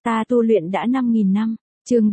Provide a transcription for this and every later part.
Ta tu luyện đã 5.000 năm. Chương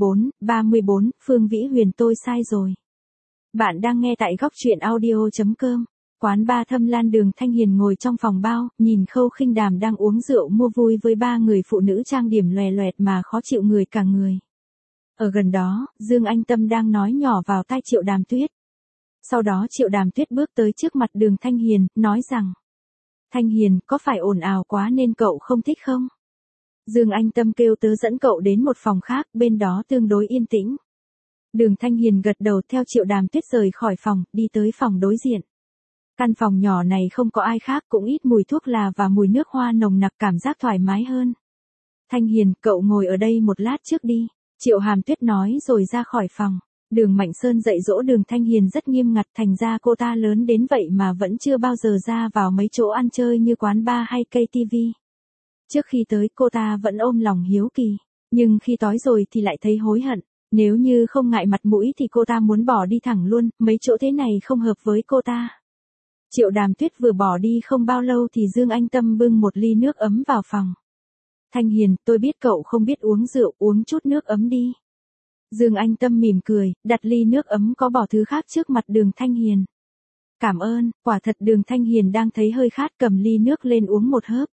34, Phương Vĩ Huyền tôi sai rồi. Bạn đang nghe tại góc truyện audio.com. Quán ba Thâm Lan đường Thanh Hiền ngồi trong phòng bao, nhìn Khâu Khinh Đàm đang uống rượu mua vui với ba người phụ nữ trang điểm lòe loẹt mà khó chịu người cả người. Ở gần đó, Dương Anh Tâm đang nói nhỏ vào tai Triệu Đàm Tuyết. Sau đó Triệu Đàm Tuyết bước tới trước mặt đường Thanh Hiền, nói rằng: Thanh Hiền, có phải ồn ào quá nên cậu không thích không? Dương Anh Tâm kêu tớ dẫn cậu đến một phòng khác, bên đó tương đối yên tĩnh. Đường Thanh Hiền gật đầu theo Triệu Đàm Tuyết rời khỏi phòng, đi tới phòng đối diện. Căn phòng nhỏ này không có ai khác, cũng ít mùi thuốc lá và mùi nước hoa nồng nặc, cảm giác thoải mái hơn. Thanh Hiền, cậu ngồi ở đây một lát trước đi, Triệu Hàm Tuyết nói rồi ra khỏi phòng. Đường Mạnh Sơn dạy dỗ đường Thanh Hiền rất nghiêm ngặt, thành ra cô ta lớn đến vậy mà vẫn chưa bao giờ ra vào mấy chỗ ăn chơi như quán bar hay KTV. Trước khi tới cô ta vẫn ôm lòng hiếu kỳ, nhưng khi tối rồi thì lại thấy hối hận. Nếu như không ngại mặt mũi thì cô ta muốn bỏ đi thẳng luôn, mấy chỗ thế này không hợp với cô ta. Triệu Đàm Tuyết vừa bỏ đi không bao lâu thì Dương Anh Tâm bưng một ly nước ấm vào phòng. Thanh Hiền, tôi biết cậu không biết uống rượu, uống chút nước ấm đi. Dương Anh Tâm mỉm cười, đặt ly nước ấm có bỏ thứ khác trước mặt đường Thanh Hiền. Cảm ơn, quả thật đường Thanh Hiền đang thấy hơi khát, cầm ly nước lên uống một hớp.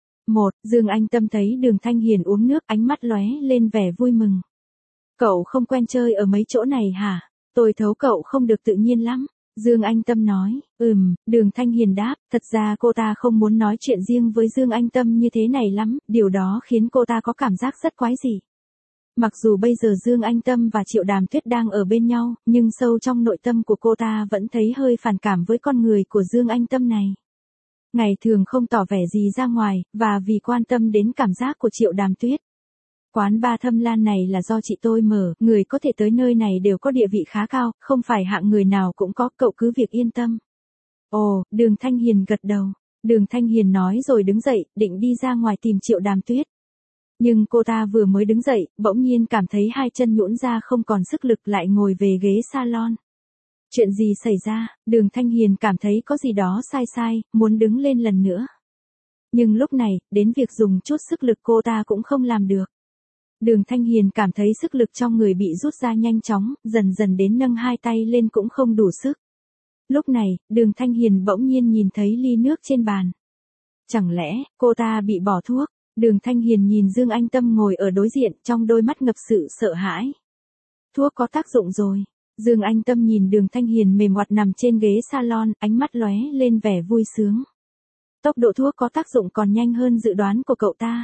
Dương Anh Tâm thấy đường Thanh Hiền uống nước, ánh mắt lóe lên vẻ vui mừng. Cậu không quen chơi ở mấy chỗ này hả? Tôi thấu cậu không được tự nhiên lắm. Dương Anh Tâm nói, đường Thanh Hiền đáp, thật ra cô ta không muốn nói chuyện riêng với Dương Anh Tâm như thế này lắm, điều đó khiến cô ta có cảm giác rất quái dị. Mặc dù bây giờ Dương Anh Tâm và Triệu Đàm Tuyết đang ở bên nhau, nhưng sâu trong nội tâm của cô ta vẫn thấy hơi phản cảm với con người của Dương Anh Tâm này. Ngày thường không tỏ vẻ gì ra ngoài, và vì quan tâm đến cảm giác của Triệu Đàm Tuyết. Quán ba Thâm Lan này là do chị tôi mở, người có thể tới nơi này đều có địa vị khá cao, không phải hạng người nào cũng có, cậu cứ việc yên tâm. Ồ, đường Thanh Hiền gật đầu. Đường Thanh Hiền nói rồi đứng dậy, định đi ra ngoài tìm Triệu Đàm Tuyết. Nhưng cô ta vừa mới đứng dậy, bỗng nhiên cảm thấy hai chân nhũn ra không còn sức lực, lại ngồi về ghế salon. Chuyện gì xảy ra? Đường Thanh Hiền cảm thấy có gì đó sai, muốn đứng lên lần nữa. Nhưng lúc này, đến việc dùng chút sức lực cô ta cũng không làm được. Đường Thanh Hiền cảm thấy sức lực trong người bị rút ra nhanh chóng, dần dần đến nâng hai tay lên cũng không đủ sức. Lúc này, đường Thanh Hiền bỗng nhiên nhìn thấy ly nước trên bàn. Chẳng lẽ, cô ta bị bỏ thuốc? Đường Thanh Hiền nhìn Dương Anh Tâm ngồi ở đối diện, trong đôi mắt ngập sự sợ hãi. Thuốc có tác dụng rồi. Dương Anh Tâm nhìn đường Thanh Hiền mềm oặt nằm trên ghế salon, ánh mắt lóe lên vẻ vui sướng. Tốc độ thuốc có tác dụng còn nhanh hơn dự đoán của cậu ta.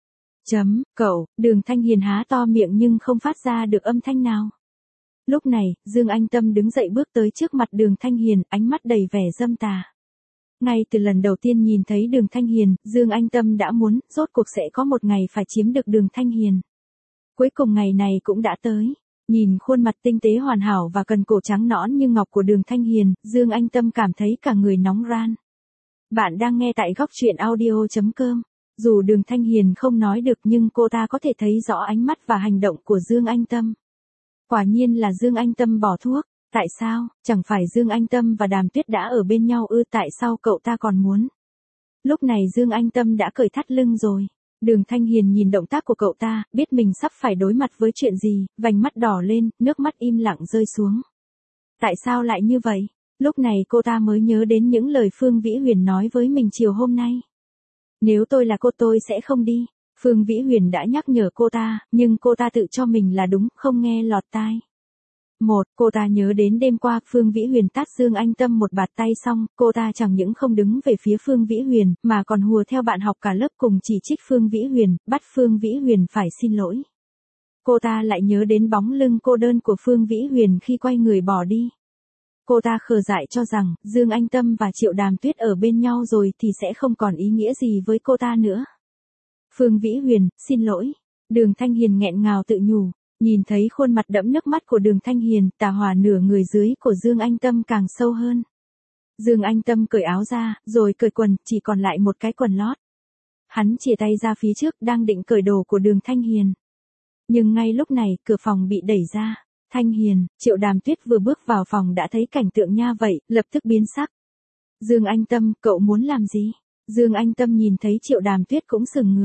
Cậu, đường Thanh Hiền há to miệng nhưng không phát ra được âm thanh nào. Lúc này, Dương Anh Tâm đứng dậy bước tới trước mặt đường Thanh Hiền, ánh mắt đầy vẻ dâm tà. Ngay từ lần đầu tiên nhìn thấy đường Thanh Hiền, Dương Anh Tâm đã muốn, rốt cuộc sẽ có một ngày phải chiếm được đường Thanh Hiền. Cuối cùng ngày này cũng đã tới. Nhìn khuôn mặt tinh tế hoàn hảo và cần cổ trắng nõn như ngọc của đường Thanh Hiền, Dương Anh Tâm cảm thấy cả người nóng ran. Bạn đang nghe tại góc truyện audio.com. Dù đường Thanh Hiền không nói được nhưng cô ta có thể thấy rõ ánh mắt và hành động của Dương Anh Tâm. Quả nhiên là Dương Anh Tâm bỏ thuốc. Tại sao? Chẳng phải Dương Anh Tâm và Đàm Tuyết đã ở bên nhau ư? Tại sao cậu ta còn muốn? Lúc này Dương Anh Tâm đã cởi thắt lưng rồi. Đường Thanh Hiền nhìn động tác của cậu ta, biết mình sắp phải đối mặt với chuyện gì, vành mắt đỏ lên, nước mắt im lặng rơi xuống. Tại sao lại như vậy? Lúc này cô ta mới nhớ đến những lời Phương Vĩ Huyền nói với mình chiều hôm nay. Nếu tôi là cô tôi sẽ không đi. Phương Vĩ Huyền đã nhắc nhở cô ta, nhưng cô ta tự cho mình là đúng, không nghe lọt tai. Cô ta nhớ đến đêm qua Phương Vĩ Huyền tát Dương Anh Tâm một bạt tay xong, cô ta chẳng những không đứng về phía Phương Vĩ Huyền, mà còn hùa theo bạn học cả lớp cùng chỉ trích Phương Vĩ Huyền, bắt Phương Vĩ Huyền phải xin lỗi. Cô ta lại nhớ đến bóng lưng cô đơn của Phương Vĩ Huyền khi quay người bỏ đi. Cô ta khờ dại cho rằng, Dương Anh Tâm và Triệu Đàm Tuyết ở bên nhau rồi thì sẽ không còn ý nghĩa gì với cô ta nữa. Phương Vĩ Huyền, xin lỗi. Đường Thanh Hiền nghẹn ngào tự nhủ. Nhìn thấy khuôn mặt đẫm nước mắt của đường Thanh Hiền, tà hỏa nửa người dưới của Dương Anh Tâm càng sâu hơn. Dương Anh Tâm cởi áo ra, rồi cởi quần, chỉ còn lại một cái quần lót. Hắn chìa tay ra phía trước, đang định cởi đồ của đường Thanh Hiền. Nhưng ngay lúc này, cửa phòng bị đẩy ra. Thanh Hiền, Triệu Đàm Tuyết vừa bước vào phòng đã thấy cảnh tượng nha vậy, lập tức biến sắc. Dương Anh Tâm, cậu muốn làm gì? Dương Anh Tâm nhìn thấy Triệu Đàm Tuyết cũng sững người.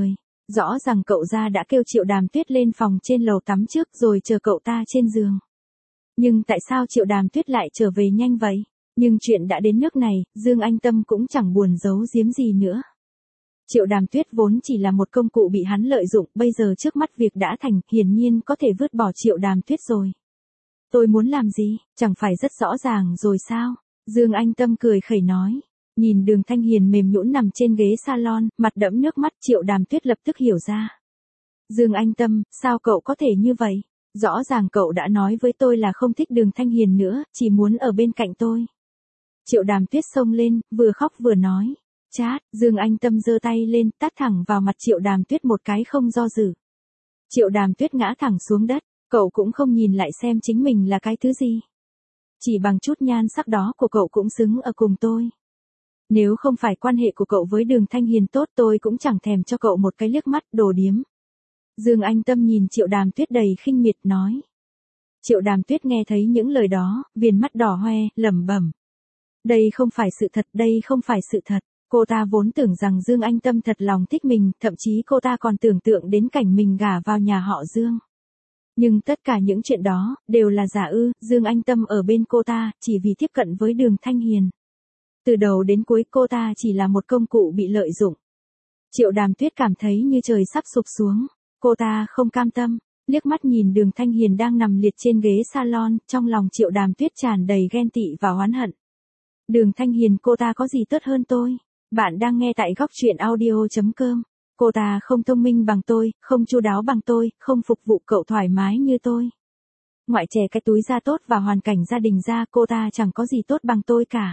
Rõ ràng cậu ra đã kêu Triệu Đàm Tuyết lên phòng trên lầu tắm trước rồi chờ cậu ta trên giường. Nhưng tại sao Triệu Đàm Tuyết lại trở về nhanh vậy? Nhưng chuyện đã đến nước này, Dương Anh Tâm cũng chẳng buồn giấu giếm gì nữa. Triệu Đàm Tuyết vốn chỉ là một công cụ bị hắn lợi dụng, bây giờ trước mắt việc đã thành, hiển nhiên có thể vứt bỏ Triệu Đàm Tuyết rồi. Tôi muốn làm gì, chẳng phải rất rõ ràng rồi sao? Dương Anh Tâm cười khẩy nói. Nhìn Đường Thanh Hiền mềm nhũn nằm trên ghế salon, mặt đẫm nước mắt, Triệu Đàm Tuyết lập tức hiểu ra. Dương Anh Tâm, sao cậu có thể như vậy? Rõ ràng cậu đã nói với tôi là không thích Đường Thanh Hiền nữa, chỉ muốn ở bên cạnh tôi. Triệu Đàm Tuyết xông lên, vừa khóc vừa nói. Chát, Dương Anh Tâm giơ tay lên, tát thẳng vào mặt Triệu Đàm Tuyết một cái không do dự. Triệu Đàm Tuyết ngã thẳng xuống đất, cậu cũng không nhìn lại xem chính mình là cái thứ gì. Chỉ bằng chút nhan sắc đó của cậu cũng xứng ở cùng tôi. Nếu không phải quan hệ của cậu với Đường Thanh Hiền tốt tôi cũng chẳng thèm cho cậu một cái liếc mắt, đồ điếm. Dương Anh Tâm nhìn Triệu Đàm Tuyết đầy khinh miệt nói. Triệu Đàm Tuyết nghe thấy những lời đó, viền mắt đỏ hoe, lẩm bẩm. Đây không phải sự thật, đây không phải sự thật. Cô ta vốn tưởng rằng Dương Anh Tâm thật lòng thích mình, thậm chí cô ta còn tưởng tượng đến cảnh mình gả vào nhà họ Dương. Nhưng tất cả những chuyện đó, đều là giả ư, Dương Anh Tâm ở bên cô ta, chỉ vì tiếp cận với Đường Thanh Hiền. Từ đầu đến cuối cô ta chỉ là một công cụ bị lợi dụng. Triệu Đàm Tuyết cảm thấy như trời sắp sụp xuống. Cô ta không cam tâm, liếc mắt nhìn Đường Thanh Hiền đang nằm liệt trên ghế salon, trong lòng Triệu Đàm Tuyết tràn đầy ghen tị và oán hận. Đường Thanh Hiền cô ta có gì tốt hơn tôi? Bạn đang nghe tại góc truyện audio.com. Cô ta không thông minh bằng tôi, không chu đáo bằng tôi, không phục vụ cậu thoải mái như tôi. Ngoại trừ cái túi da tốt và hoàn cảnh gia đình ra, cô ta chẳng có gì tốt bằng tôi cả.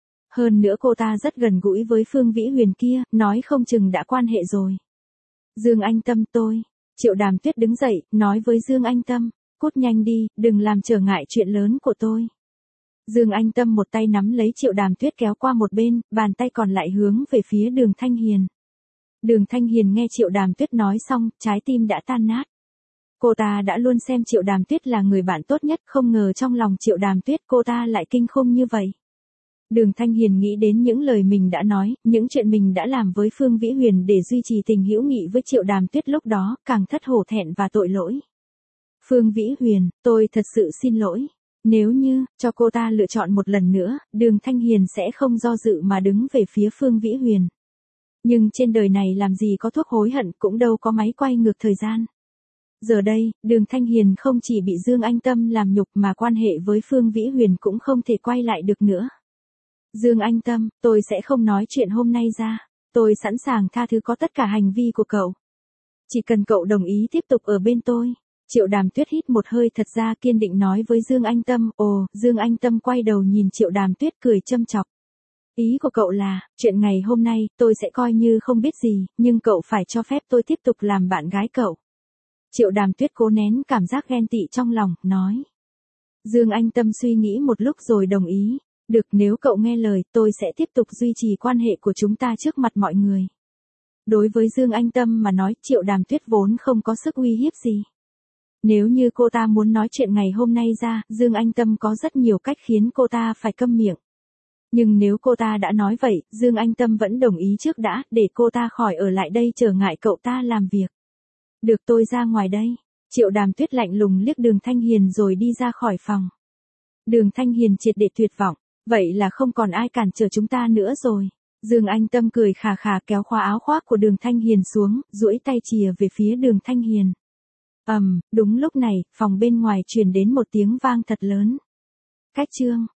Hơn nữa cô ta rất gần gũi với Phương Vĩ Huyền kia, nói không chừng đã quan hệ rồi. Dương Anh Tâm tôi. Triệu Đàm Tuyết đứng dậy, nói với Dương Anh Tâm, cút nhanh đi, đừng làm trở ngại chuyện lớn của tôi. Dương Anh Tâm một tay nắm lấy Triệu Đàm Tuyết kéo qua một bên, bàn tay còn lại hướng về phía Đường Thanh Hiền. Đường Thanh Hiền nghe Triệu Đàm Tuyết nói xong, trái tim đã tan nát. Cô ta đã luôn xem Triệu Đàm Tuyết là người bạn tốt nhất, không ngờ trong lòng Triệu Đàm Tuyết cô ta lại kinh khủng như vậy. Đường Thanh Hiền nghĩ đến những lời mình đã nói, những chuyện mình đã làm với Phương Vĩ Huyền để duy trì tình hữu nghị với Triệu Đàm Tuyết lúc đó, càng thất hổ thẹn và tội lỗi. Phương Vĩ Huyền, tôi thật sự xin lỗi. Nếu như, cho cô ta lựa chọn một lần nữa, Đường Thanh Hiền sẽ không do dự mà đứng về phía Phương Vĩ Huyền. Nhưng trên đời này làm gì có thuốc hối hận, cũng đâu có máy quay ngược thời gian. Giờ đây, Đường Thanh Hiền không chỉ bị Dương Anh Tâm làm nhục mà quan hệ với Phương Vĩ Huyền cũng không thể quay lại được nữa. Dương Anh Tâm, tôi sẽ không nói chuyện hôm nay ra. Tôi sẵn sàng tha thứ có tất cả hành vi của cậu. Chỉ cần cậu đồng ý tiếp tục ở bên tôi. Triệu Đàm Tuyết hít một hơi thật ra kiên định nói với Dương Anh Tâm. Ồ, Dương Anh Tâm quay đầu nhìn Triệu Đàm Tuyết cười châm chọc. Ý của cậu là, chuyện ngày hôm nay, tôi sẽ coi như không biết gì, nhưng cậu phải cho phép tôi tiếp tục làm bạn gái cậu. Triệu Đàm Tuyết cố nén cảm giác ghen tị trong lòng, nói. Dương Anh Tâm suy nghĩ một lúc rồi đồng ý. Được, nếu cậu nghe lời, tôi sẽ tiếp tục duy trì quan hệ của chúng ta trước mặt mọi người. Đối với Dương Anh Tâm mà nói, Triệu Đàm Tuyết vốn không có sức uy hiếp gì. Nếu như cô ta muốn nói chuyện ngày hôm nay ra, Dương Anh Tâm có rất nhiều cách khiến cô ta phải câm miệng. Nhưng nếu cô ta đã nói vậy, Dương Anh Tâm vẫn đồng ý trước đã, để cô ta khỏi ở lại đây trở ngại cậu ta làm việc. Được, tôi ra ngoài đây. Triệu Đàm Tuyết lạnh lùng liếc Đường Thanh Hiền rồi đi ra khỏi phòng. Đường Thanh Hiền triệt để tuyệt vọng. Vậy là không còn ai cản trở chúng ta nữa rồi. Dương Anh Tâm cười khà khà kéo khóa áo khoác của Đường Thanh Hiền xuống, duỗi tay chìa về phía Đường Thanh Hiền. Đúng lúc này, phòng bên ngoài truyền đến một tiếng vang thật lớn. Cách chương